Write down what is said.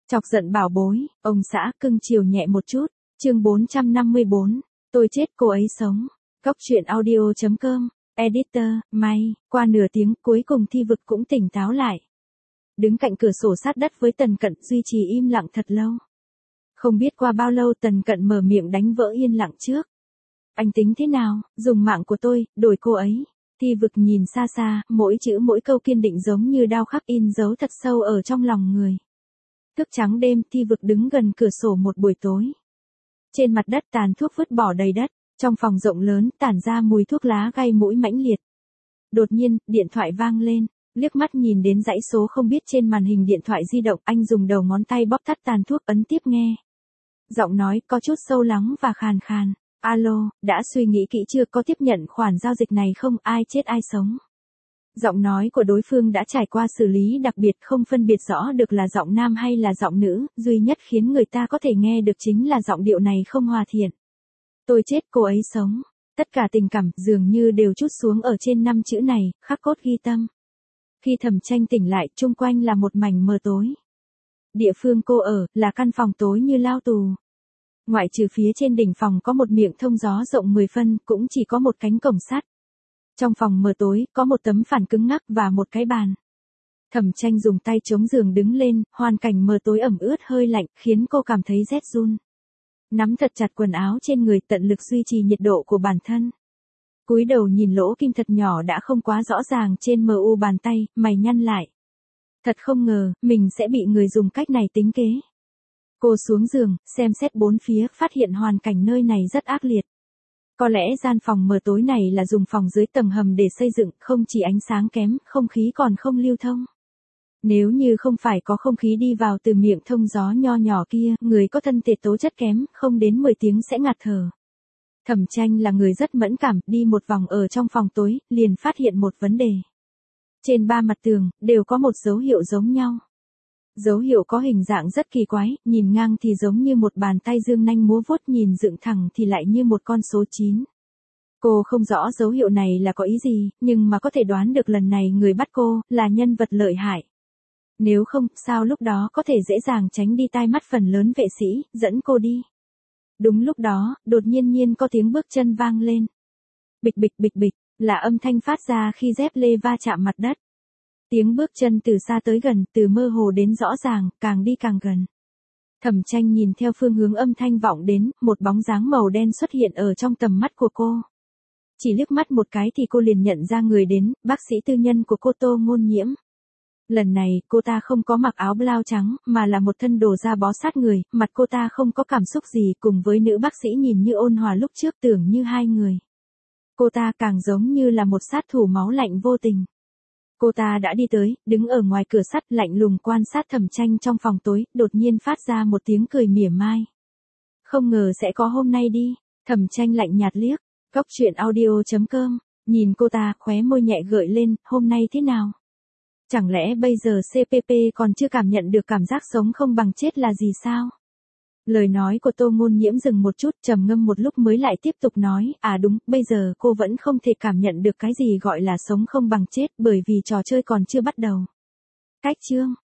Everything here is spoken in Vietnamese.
Chọc giận bảo bối, ông xã cưng chiều nhẹ một chút. Chương 454, tôi chết cô ấy sống. Góc truyện audio.com, editor, may, qua nửa tiếng cuối cùng Thi Vực cũng tỉnh táo lại. Đứng cạnh cửa sổ sát đất với Tần Cận duy trì im lặng thật lâu. Không biết qua bao lâu Tần Cận mở miệng đánh vỡ yên lặng trước. Anh tính thế nào, dùng mạng của tôi, đổi cô ấy. Thi Vực nhìn xa xa, mỗi chữ mỗi câu kiên định giống như đao khắc in dấu thật sâu ở trong lòng người. Thức trắng đêm, Thi Vực đứng gần cửa sổ một buổi tối. Trên mặt đất tàn thuốc vứt bỏ đầy đất, trong phòng rộng lớn tản ra mùi thuốc lá gây mũi mãnh liệt. Đột nhiên, điện thoại vang lên, liếc mắt nhìn đến dãy số không biết trên màn hình điện thoại di động, anh dùng đầu ngón tay bóp tắt tàn thuốc ấn tiếp nghe. Giọng nói có chút sâu lắng và khàn khàn. Alo, đã suy nghĩ kỹ chưa, có tiếp nhận khoản giao dịch này không, ai chết ai sống? Giọng nói của đối phương đã trải qua xử lý đặc biệt, không phân biệt rõ được là giọng nam hay là giọng nữ, duy nhất khiến người ta có thể nghe được chính là giọng điệu này không hòa thiện. Tôi chết cô ấy sống. Tất cả tình cảm dường như đều trút xuống ở trên 5 chữ này, khắc cốt ghi tâm. Khi Thẩm Tranh tỉnh lại, chung quanh là một mảnh mờ tối. Địa phương cô ở là căn phòng tối như lao tù. Ngoại trừ phía trên đỉnh phòng có một miệng thông gió rộng 10 phân, cũng chỉ có một cánh cổng sắt. Trong phòng mờ tối, có một tấm phản cứng ngắc và một cái bàn. Thẩm Tranh dùng tay chống giường đứng lên, hoàn cảnh mờ tối ẩm ướt hơi lạnh, khiến cô cảm thấy rét run. Nắm thật chặt quần áo trên người, tận lực duy trì nhiệt độ của bản thân. Cúi đầu nhìn lỗ kim thật nhỏ đã không quá rõ ràng trên mu bàn tay, mày nhăn lại. Thật không ngờ, mình sẽ bị người dùng cách này tính kế. Cô xuống giường, xem xét bốn phía, phát hiện hoàn cảnh nơi này rất ác liệt. Có lẽ gian phòng mờ tối này là dùng phòng dưới tầng hầm để xây dựng, không chỉ ánh sáng kém, không khí còn không lưu thông. Nếu như không phải có không khí đi vào từ miệng thông gió nho nhỏ kia, người có thân thể tố chất kém, không đến 10 tiếng sẽ ngạt thở. Thẩm Tranh là người rất mẫn cảm, đi một vòng ở trong phòng tối, liền phát hiện một vấn đề. Trên 3 mặt tường, đều có một dấu hiệu giống nhau. Dấu hiệu có hình dạng rất kỳ quái, nhìn ngang thì giống như một bàn tay dương nanh múa vuốt, nhìn dựng thẳng thì lại như một con số 9. Cô không rõ dấu hiệu này là có ý gì, nhưng mà có thể đoán được lần này người bắt cô là nhân vật lợi hại. Nếu không, sao lúc đó có thể dễ dàng tránh đi tai mắt phần lớn vệ sĩ, dẫn cô đi. Đúng lúc đó, đột nhiên có tiếng bước chân vang lên. Bịch bịch bịch bịch, là âm thanh phát ra khi dép lê va chạm mặt đất. Tiếng bước chân từ xa tới gần, từ mơ hồ đến rõ ràng, càng đi càng gần. Thẩm Tranh nhìn theo phương hướng âm thanh vọng đến, một bóng dáng màu đen xuất hiện ở trong tầm mắt của cô. Chỉ liếc mắt một cái thì cô liền nhận ra người đến, bác sĩ tư nhân của cô Tô Ngôn Nhiễm. Lần này, cô ta không có mặc áo blau trắng, mà là một thân đồ da bó sát người, mặt cô ta không có cảm xúc gì, cùng với nữ bác sĩ nhìn như ôn hòa lúc trước tưởng như hai người. Cô ta càng giống như là một sát thủ máu lạnh vô tình. Cô ta đã đi tới, đứng ở ngoài cửa sắt lạnh lùng quan sát Thẩm Tranh trong phòng tối, đột nhiên phát ra một tiếng cười mỉa mai. Không ngờ sẽ có hôm nay đi, Thẩm Tranh lạnh nhạt liếc, góc truyện audio.com, nhìn cô ta, khóe môi nhẹ gợi lên, hôm nay thế nào? Chẳng lẽ bây giờ CPP còn chưa cảm nhận được cảm giác sống không bằng chết là gì sao? Lời nói của Tô Ngôn Nhiễm dừng một chút, trầm ngâm một lúc mới lại tiếp tục nói, đúng, bây giờ cô vẫn không thể cảm nhận được cái gì gọi là sống không bằng chết, bởi vì trò chơi còn chưa bắt đầu. Cách chương